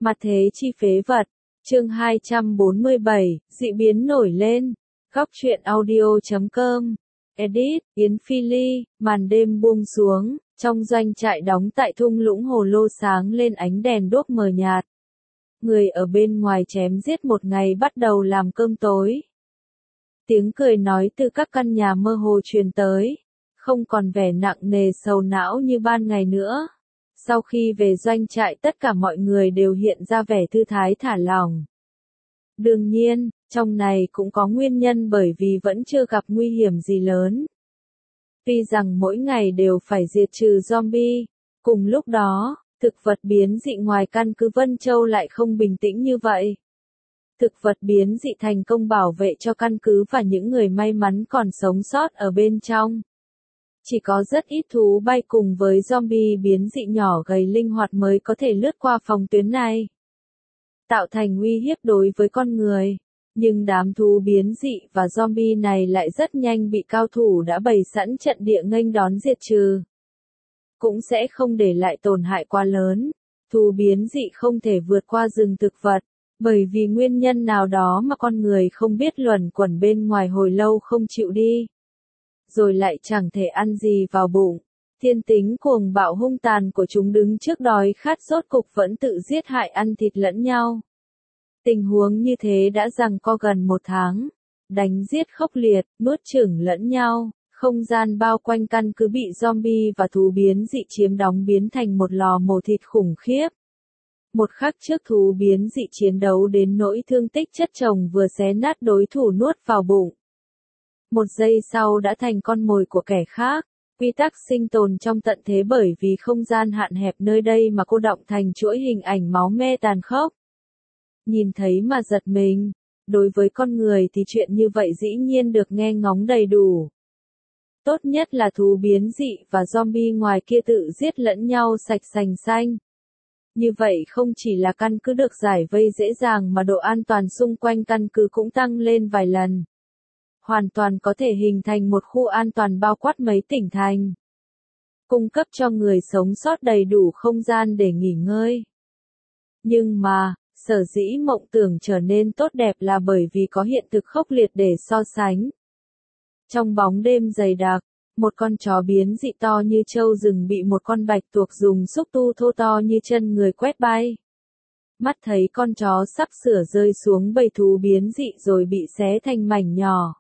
Mặt thế chi phế vật. Chương 247, dị biến nổi lên. Góc truyện audio.com. Edit, Yến Phi Ly. Màn đêm buông xuống, trong doanh trại đóng tại thung lũng Hồ Lô sáng lên ánh đèn đuốc mờ nhạt. Người ở bên ngoài chém giết một ngày bắt đầu làm cơm tối. Tiếng cười nói từ các căn nhà mơ hồ truyền tới, không còn vẻ nặng nề sầu não như ban ngày nữa. Sau khi về doanh trại tất cả mọi người đều hiện ra vẻ thư thái thả lỏng. Đương nhiên, trong này cũng có nguyên nhân bởi vì vẫn chưa gặp nguy hiểm gì lớn. Tuy rằng mỗi ngày đều phải diệt trừ zombie, cùng lúc đó, thực vật biến dị ngoài căn cứ Vân Châu lại không bình tĩnh như vậy. Thực vật biến dị thành công bảo vệ cho căn cứ và những người may mắn còn sống sót ở bên trong. Chỉ có rất ít thú bay cùng với zombie biến dị nhỏ gầy linh hoạt mới có thể lướt qua phòng tuyến này, tạo thành uy hiếp đối với con người. Nhưng đám thú biến dị và zombie này lại rất nhanh bị cao thủ đã bày sẵn trận địa nghênh đón diệt trừ. Cũng sẽ không để lại tổn hại quá lớn. Thú biến dị không thể vượt qua rừng thực vật, bởi vì nguyên nhân nào đó mà con người không biết luẩn quẩn bên ngoài hồi lâu không chịu đi. Rồi lại chẳng thể ăn gì vào bụng. Thiên tính cuồng bạo hung tàn của chúng đứng trước đói khát rốt cục vẫn tự giết hại ăn thịt lẫn nhau. Tình huống như thế đã giằng co gần 1 tháng. Đánh giết khốc liệt, nuốt chửng lẫn nhau. Không gian bao quanh căn cứ bị zombie và thú biến dị chiếm đóng biến thành một lò mổ thịt khủng khiếp. Một khắc trước thú biến dị chiến đấu đến nỗi thương tích chất chồng vừa xé nát đối thủ nuốt vào bụng. Một giây sau đã thành con mồi của kẻ khác. Quy tắc sinh tồn trong tận thế bởi vì không gian hạn hẹp nơi đây mà cô đọng thành chuỗi hình ảnh máu me tàn khốc. Nhìn thấy mà giật mình. Đối với con người thì chuyện như vậy dĩ nhiên được nghe ngóng đầy đủ. Tốt nhất là thú biến dị và zombie ngoài kia tự giết lẫn nhau sạch sành xanh. Như vậy không chỉ là căn cứ được giải vây dễ dàng mà độ an toàn xung quanh căn cứ cũng tăng lên vài lần. Hoàn toàn có thể hình thành một khu an toàn bao quát mấy tỉnh thành. Cung cấp cho người sống sót đầy đủ không gian để nghỉ ngơi. Nhưng mà, sở dĩ mộng tưởng trở nên tốt đẹp là bởi vì có hiện thực khốc liệt để so sánh. Trong bóng đêm dày đặc, một con chó biến dị to như trâu rừng bị một con bạch tuộc dùng xúc tu thô to như chân người quét bay. Mắt thấy con chó sắp sửa rơi xuống bầy thú biến dị rồi bị xé thành mảnh nhỏ.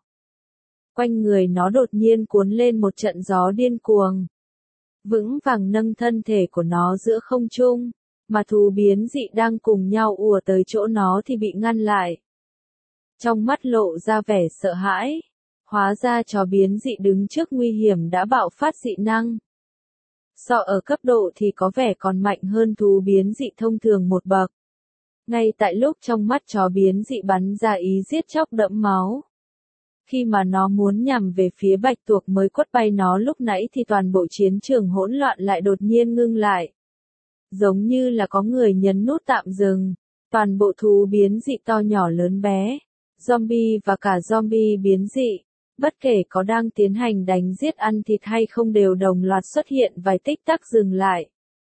Quanh người nó đột nhiên cuốn lên một trận gió điên cuồng. Vững vàng nâng thân thể của nó giữa không trung, mà thú biến dị đang cùng nhau ùa tới chỗ nó thì bị ngăn lại. Trong mắt lộ ra vẻ sợ hãi. Hóa ra chó biến dị đứng trước nguy hiểm đã bạo phát dị năng. So ở cấp độ thì có vẻ còn mạnh hơn thú biến dị thông thường một bậc. Ngay tại lúc trong mắt chó biến dị bắn ra ý giết chóc đẫm máu. Khi mà nó muốn nhằm về phía bạch tuộc mới quất bay nó lúc nãy thì toàn bộ chiến trường hỗn loạn lại đột nhiên ngưng lại. Giống như là có người nhấn nút tạm dừng. Toàn bộ thú biến dị to nhỏ lớn bé, zombie và cả zombie biến dị. Bất kể có đang tiến hành đánh giết ăn thịt hay không đều đồng loạt xuất hiện vài tích tắc dừng lại.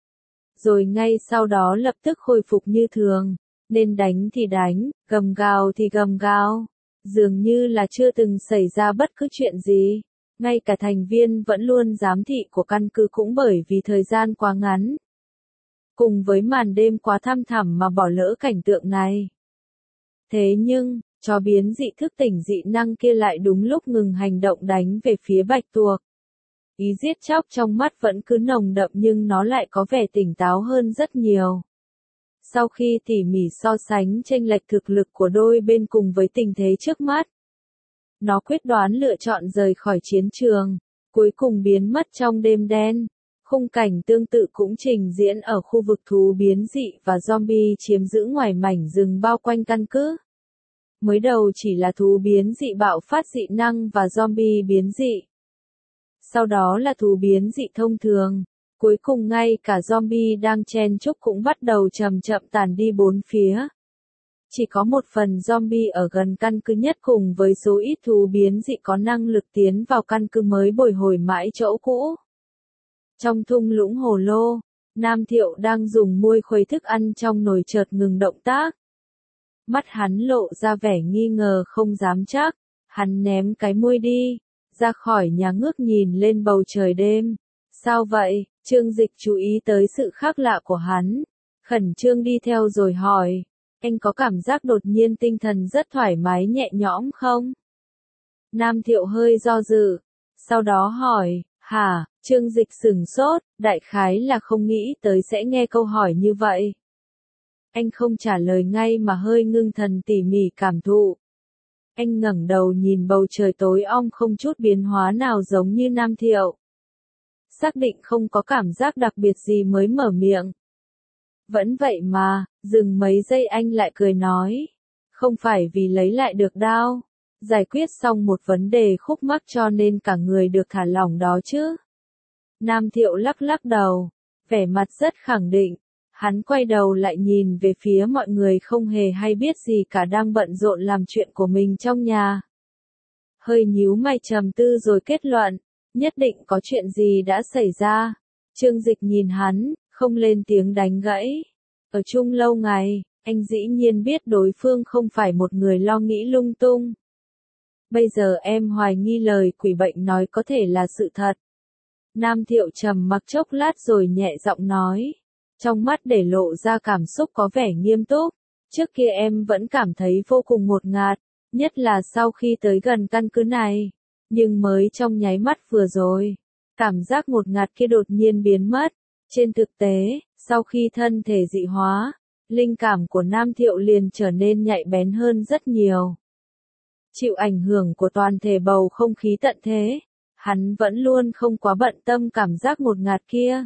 Rồi ngay sau đó lập tức khôi phục như thường, nên đánh thì đánh, gầm gào thì gầm gào. Dường như là chưa từng xảy ra bất cứ chuyện gì. Ngay cả thành viên vẫn luôn giám thị của căn cứ cũng bởi vì thời gian quá ngắn. Cùng với màn đêm quá thăm thẳm mà bỏ lỡ cảnh tượng này. Thế nhưng, chó biến dị thức tỉnh dị năng kia lại đúng lúc ngừng hành động đánh về phía bạch tuộc. Ý giết chóc trong mắt vẫn cứ nồng đậm nhưng nó lại có vẻ tỉnh táo hơn rất nhiều. Sau khi tỉ mỉ so sánh chênh lệch thực lực của đôi bên cùng với tình thế trước mắt, nó quyết đoán lựa chọn rời khỏi chiến trường, cuối cùng biến mất trong đêm đen. Khung cảnh tương tự cũng trình diễn ở khu vực thú biến dị và zombie chiếm giữ ngoài mảnh rừng bao quanh căn cứ. Mới đầu chỉ là thú biến dị bạo phát dị năng và zombie biến dị. Sau đó là thú biến dị thông thường. Cuối cùng ngay cả zombie đang chen chúc cũng bắt đầu chậm chậm tàn đi bốn phía. Chỉ có một phần zombie ở gần căn cứ nhất cùng với số ít thú biến dị có năng lực tiến vào căn cứ mới bồi hồi mãi chỗ cũ. Trong thung lũng Hồ Lô, Nam Thiệu đang dùng môi khuấy thức ăn trong nồi chợt ngừng động tác. Mắt hắn lộ ra vẻ nghi ngờ không dám chắc, hắn ném cái môi đi, ra khỏi nhà ngước nhìn lên bầu trời đêm. Sao vậy? Trương Dịch chú ý tới sự khác lạ của hắn, khẩn trương đi theo rồi hỏi, anh có cảm giác đột nhiên tinh thần rất thoải mái nhẹ nhõm không? Nam Thiệu hơi do dự, sau đó hỏi, hả? Trương Dịch sửng sốt, đại khái là không nghĩ tới sẽ nghe câu hỏi như vậy. Anh không trả lời ngay mà hơi ngưng thần tỉ mỉ cảm thụ. Anh ngẩng đầu nhìn bầu trời tối om không chút biến hóa nào giống như Nam Thiệu. Xác định không có cảm giác đặc biệt gì mới mở miệng. Vẫn vậy mà, dừng mấy giây anh lại cười nói. Không phải vì lấy lại được đao, giải quyết xong một vấn đề khúc mắc cho nên cả người được thả lỏng đó chứ. Nam Thiệu lắc lắc đầu, vẻ mặt rất khẳng định. Hắn quay đầu lại nhìn về phía mọi người không hề hay biết gì cả đang bận rộn làm chuyện của mình trong nhà. Hơi nhíu mày trầm tư rồi kết luận, nhất định có chuyện gì đã xảy ra. Trương Dịch nhìn hắn, không lên tiếng đánh gãy. Ở chung lâu ngày, anh dĩ nhiên biết đối phương không phải một người lo nghĩ lung tung. Bây giờ em hoài nghi lời quỷ bệnh nói có thể là sự thật. Nam Thiệu trầm mặc chốc lát rồi nhẹ giọng nói. Trong mắt để lộ ra cảm xúc có vẻ nghiêm túc. Trước kia em vẫn cảm thấy vô cùng ngột ngạt, nhất là sau khi tới gần căn cứ này. Nhưng mới trong nháy mắt vừa rồi, cảm giác ngột ngạt kia đột nhiên biến mất. Trên thực tế, sau khi thân thể dị hóa, linh cảm của Nam Thiệu liền trở nên nhạy bén hơn rất nhiều. Chịu ảnh hưởng của toàn thể bầu không khí tận thế, hắn vẫn luôn không quá bận tâm cảm giác ngột ngạt kia.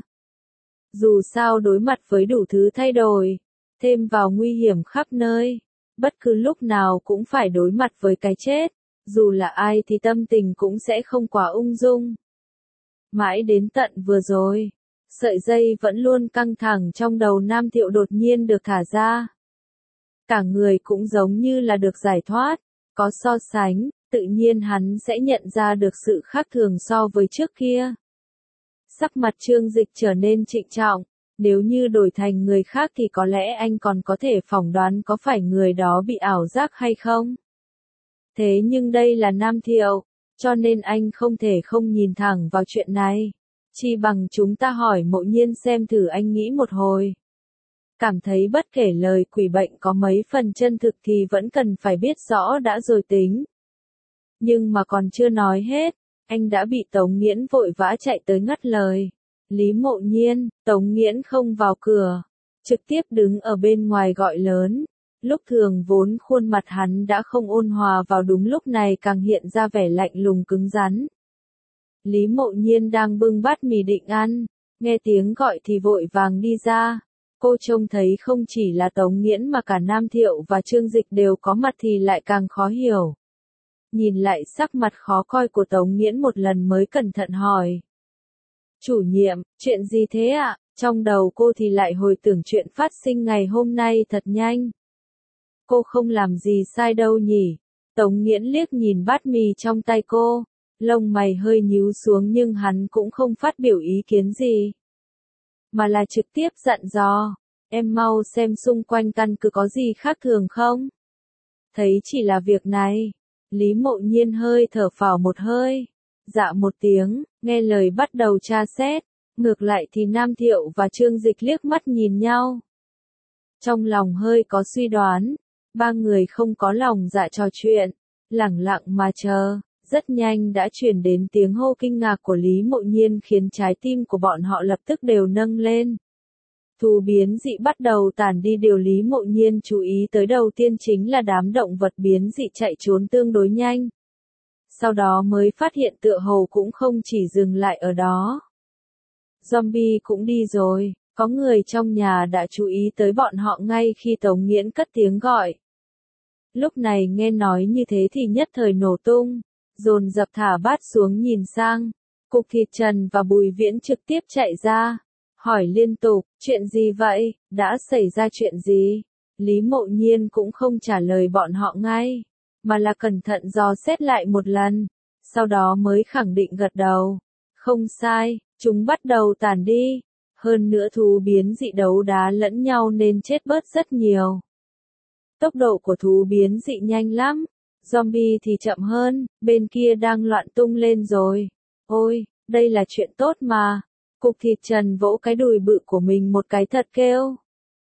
Dù sao đối mặt với đủ thứ thay đổi, thêm vào nguy hiểm khắp nơi, bất cứ lúc nào cũng phải đối mặt với cái chết, dù là ai thì tâm tình cũng sẽ không quá ung dung. Mãi đến tận vừa rồi, sợi dây vẫn luôn căng thẳng trong đầu Nam Thiệu đột nhiên được thả ra. Cả người cũng giống như là được giải thoát, có so sánh, tự nhiên hắn sẽ nhận ra được sự khác thường so với trước kia. Sắc mặt Trương Dịch trở nên trịnh trọng, nếu như đổi thành người khác thì có lẽ anh còn có thể phỏng đoán có phải người đó bị ảo giác hay không. Thế nhưng đây là Nam Thiệu, cho nên anh không thể không nhìn thẳng vào chuyện này. Chi bằng chúng ta hỏi Mộ Nhiên xem thử anh nghĩ một hồi. Cảm thấy bất kể lời quỷ bệnh có mấy phần chân thực thì vẫn cần phải biết rõ đã rồi tính. Nhưng mà còn chưa nói hết, anh đã bị Tống Nghiễn vội vã chạy tới ngắt lời. Lý Mộ Nhiên, Tống Nghiễn không vào cửa, trực tiếp đứng ở bên ngoài gọi lớn. Lúc thường vốn khuôn mặt hắn đã không ôn hòa vào đúng lúc này càng hiện ra vẻ lạnh lùng cứng rắn. Lý Mộ Nhiên đang bưng bát mì định ăn, nghe tiếng gọi thì vội vàng đi ra. Cô trông thấy không chỉ là Tống Nghiễn mà cả Nam Thiệu và Trương Dịch đều có mặt thì lại càng khó hiểu. Nhìn lại sắc mặt khó coi của Tống Nghiễn một lần mới cẩn thận hỏi. Chủ nhiệm, chuyện gì thế ạ? Trong đầu cô thì lại hồi tưởng chuyện phát sinh ngày hôm nay thật nhanh. Cô không làm gì sai đâu nhỉ? Tống Nghiễn liếc nhìn bát mì trong tay cô, lông mày hơi nhíu xuống nhưng hắn cũng không phát biểu ý kiến gì. Mà là trực tiếp dặn dò, em mau xem xung quanh căn cứ có gì khác thường không? Thấy chỉ là việc này, Lý Mộ Nhiên hơi thở phào một hơi, dạ một tiếng, nghe lời bắt đầu tra xét, ngược lại thì Nam Thiệu và Trương Dịch liếc mắt nhìn nhau. Trong lòng hơi có suy đoán, ba người không có lòng dạ trò chuyện, lẳng lặng mà chờ, rất nhanh đã chuyển đến tiếng hô kinh ngạc của Lý Mộ Nhiên khiến trái tim của bọn họ lập tức đều nâng lên. Thú biến dị bắt đầu tản đi, điều Lý Mộ Nhiên chú ý tới đầu tiên chính là đám động vật biến dị chạy trốn tương đối nhanh. Sau đó mới phát hiện tựa hồ cũng không chỉ dừng lại ở đó. Zombie cũng đi rồi, có người trong nhà đã chú ý tới bọn họ ngay khi Tống Nghiễn cất tiếng gọi. Lúc này nghe nói như thế thì nhất thời nổ tung, dồn dập thả bát xuống nhìn sang. Cục Thịt Trần và Bùi Viễn trực tiếp chạy ra, hỏi liên tục, chuyện gì vậy, đã xảy ra chuyện gì? Lý Mộ Nhiên cũng không trả lời bọn họ ngay, mà là cẩn thận dò xét lại một lần, sau đó mới khẳng định gật đầu. Không sai, chúng bắt đầu tản đi. Hơn nữa thú biến dị đấu đá lẫn nhau nên chết bớt rất nhiều. Tốc độ của thú biến dị nhanh lắm, zombie thì chậm hơn, bên kia đang loạn tung lên rồi. Ôi, đây là chuyện tốt mà. Cục thịt Trần vỗ cái đùi bự của mình một cái thật kêu.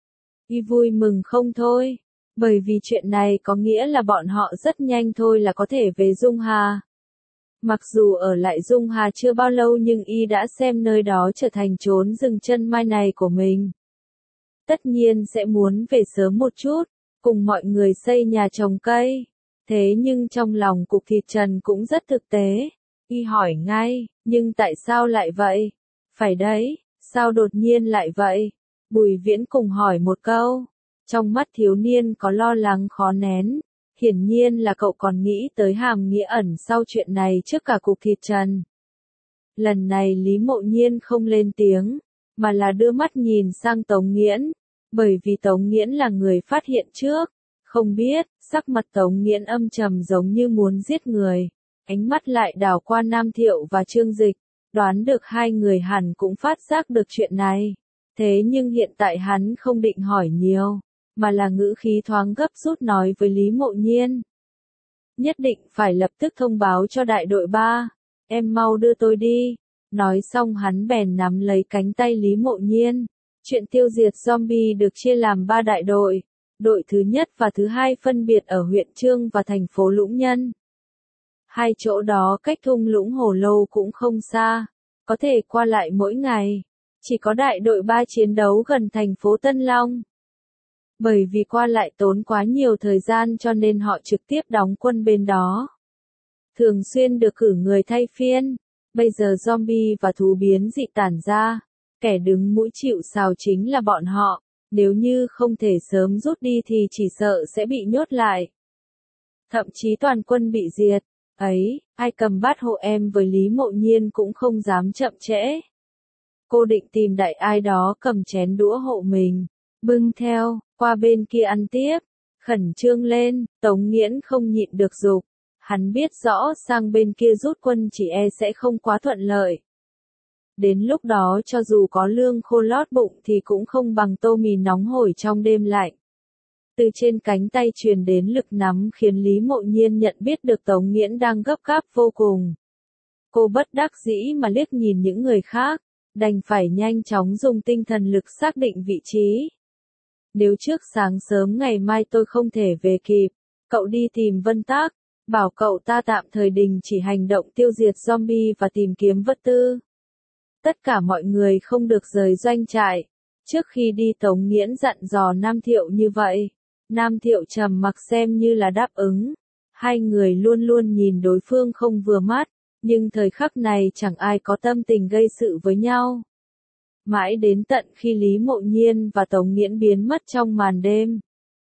Y vui mừng không thôi, bởi vì chuyện này có nghĩa là bọn họ rất nhanh thôi là có thể về Dung Hà. Mặc dù ở lại Dung Hà chưa bao lâu nhưng Y đã xem nơi đó trở thành chốn dừng chân mai này của mình. Tất nhiên sẽ muốn về sớm một chút, cùng mọi người xây nhà trồng cây. Thế nhưng trong lòng Cục thịt Trần cũng rất thực tế. Y hỏi ngay, nhưng tại sao lại vậy? Phải đấy, sao đột nhiên lại vậy? Bùi Viễn cùng hỏi một câu. Trong mắt thiếu niên có lo lắng khó nén. Hiển nhiên là cậu còn nghĩ tới hàm nghĩa ẩn sau chuyện này trước cả Cục thịt Trần. Lần này Lý Mộ Nhiên không lên tiếng, mà là đưa mắt nhìn sang Tống Nghiễn. Bởi vì Tống Nghiễn là người phát hiện trước. Không biết, sắc mặt Tống Nghiễn âm trầm giống như muốn giết người. Ánh mắt lại đảo qua Nam Thiệu và Trương Dịch. Đoán được hai người hẳn cũng phát giác được chuyện này. Thế nhưng hiện tại hắn không định hỏi nhiều, mà là ngữ khí thoáng gấp rút nói với Lý Mộ Nhiên. Nhất định phải lập tức thông báo cho đại đội 3, em mau đưa tôi đi. Nói xong hắn bèn nắm lấy cánh tay Lý Mộ Nhiên. Chuyện tiêu diệt zombie được chia làm 3 đại đội. Đội thứ nhất và thứ hai phân biệt ở huyện Chương và thành phố Lũng Nhân. Hai chỗ đó cách thung lũng Hồ Lô cũng không xa, có thể qua lại mỗi ngày. Chỉ có đại đội 3 chiến đấu gần thành phố Tân Long. Bởi vì qua lại tốn quá nhiều thời gian cho nên họ trực tiếp đóng quân bên đó. Thường xuyên được cử người thay phiên. Bây giờ zombie và thú biến dị tản ra. Kẻ đứng mũi chịu sào chính là bọn họ. Nếu như không thể sớm rút đi thì chỉ sợ sẽ bị nhốt lại. Thậm chí toàn quân bị diệt. Ấy, ai cầm bát hộ em với Lý Mộ Nhiên cũng không dám chậm trễ. Cô định tìm đại ai đó cầm chén đũa hộ mình. Bưng theo, qua bên kia ăn tiếp. Khẩn trương lên, Tống Nghiễn không nhịn được dục. Hắn biết rõ sang bên kia rút quân chỉ e sẽ không quá thuận lợi. Đến lúc đó cho dù có lương khô lót bụng thì cũng không bằng tô mì nóng hổi trong đêm lạnh. Từ trên cánh tay truyền đến lực nắm khiến Lý Mộ Nhiên nhận biết được Tống Nghiễn đang gấp gáp vô cùng. Cô bất đắc dĩ mà liếc nhìn những người khác, đành phải nhanh chóng dùng tinh thần lực xác định vị trí. Nếu trước sáng sớm ngày mai tôi không thể về kịp, cậu đi tìm Vân Tác, bảo cậu ta tạm thời đình chỉ hành động tiêu diệt zombie và tìm kiếm vật tư. Tất cả mọi người không được rời doanh trại. Trước khi đi Tống Nghiễn dặn dò Nam Thiệu như vậy. Nam Thiệu trầm mặc xem như là đáp ứng. Hai người luôn luôn nhìn đối phương không vừa mắt, nhưng thời khắc này chẳng ai có tâm tình gây sự với nhau. Mãi đến tận khi Lý Mộ Nhiên và Tống Nghiễn biến mất trong màn đêm.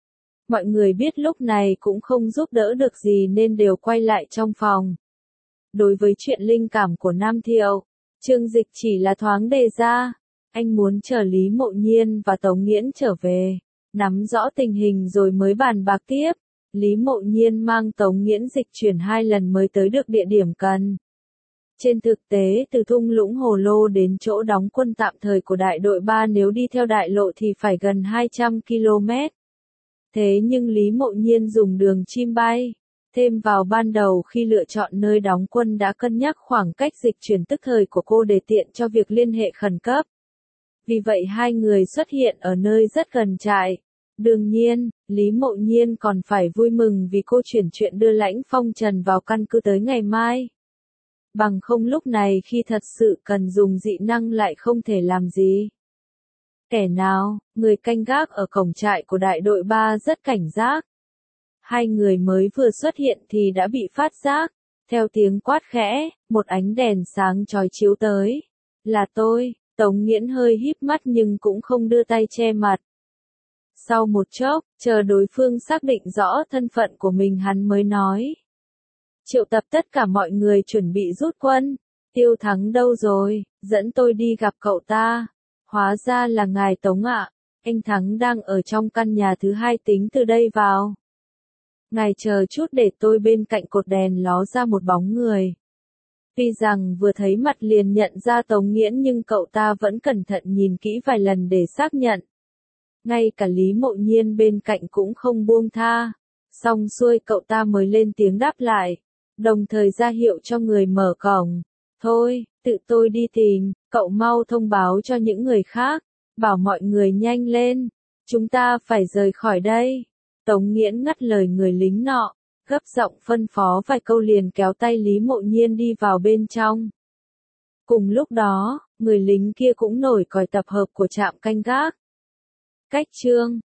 Mọi người biết lúc này cũng không giúp đỡ được gì nên đều quay lại trong phòng. Đối với chuyện linh cảm của Nam Thiệu, Trương Dịch chỉ là thoáng đề ra. Anh muốn chờ Lý Mộ Nhiên và Tống Nghiễn trở về, nắm rõ tình hình rồi mới bàn bạc tiếp. Lý Mộ Nhiên mang Tống Nghiễn dịch chuyển 2 lần mới tới được địa điểm cần. Trên thực tế từ thung lũng Hồ Lô đến chỗ đóng quân tạm thời của đại đội 3 nếu đi theo đại lộ thì phải gần 200 km. Thế nhưng Lý Mộ Nhiên dùng đường chim bay. Thêm vào ban đầu khi lựa chọn nơi đóng quân đã cân nhắc khoảng cách dịch chuyển tức thời của cô để tiện cho việc liên hệ khẩn cấp. Vì vậy hai người xuất hiện ở nơi rất gần trại. Đương nhiên, Lý Mộ Nhiên còn phải vui mừng vì cô chuyển chuyện đưa Lãnh Phong Trần vào căn cứ tới ngày mai. Bằng không lúc này khi thật sự cần dùng dị năng lại không thể làm gì. Kẻ nào, người canh gác ở cổng trại của đại đội 3 rất cảnh giác. Hai người mới vừa xuất hiện thì đã bị phát giác. Theo tiếng quát khẽ, một ánh đèn sáng chói chiếu tới. Là tôi, Tống Nghiễn hơi híp mắt nhưng cũng không đưa tay che mặt. Sau một chốc, chờ đối phương xác định rõ thân phận của mình hắn mới nói. Triệu tập tất cả mọi người chuẩn bị rút quân. Tiêu Thắng đâu rồi, dẫn tôi đi gặp cậu ta. Hóa ra là ngài Tống ạ. Anh Thắng đang ở trong căn nhà thứ 2 tính từ đây vào. Ngài chờ chút để tôi bên cạnh cột đèn ló ra một bóng người. Tuy rằng vừa thấy mặt liền nhận ra Tống Nghiễn nhưng cậu ta vẫn cẩn thận nhìn kỹ vài lần để xác nhận. Ngay cả Lý Mộ Nhiên bên cạnh cũng không buông tha. Xong xuôi cậu ta mới lên tiếng đáp lại, đồng thời ra hiệu cho người mở cổng. Thôi, tự tôi đi tìm, cậu mau thông báo cho những người khác, bảo mọi người nhanh lên, chúng ta phải rời khỏi đây. Tống Nghiễn ngắt lời người lính nọ, gấp giọng phân phó vài câu liền kéo tay Lý Mộ Nhiên đi vào bên trong. Cùng lúc đó, người lính kia cũng nổi còi tập hợp của trạm canh gác. Cách chương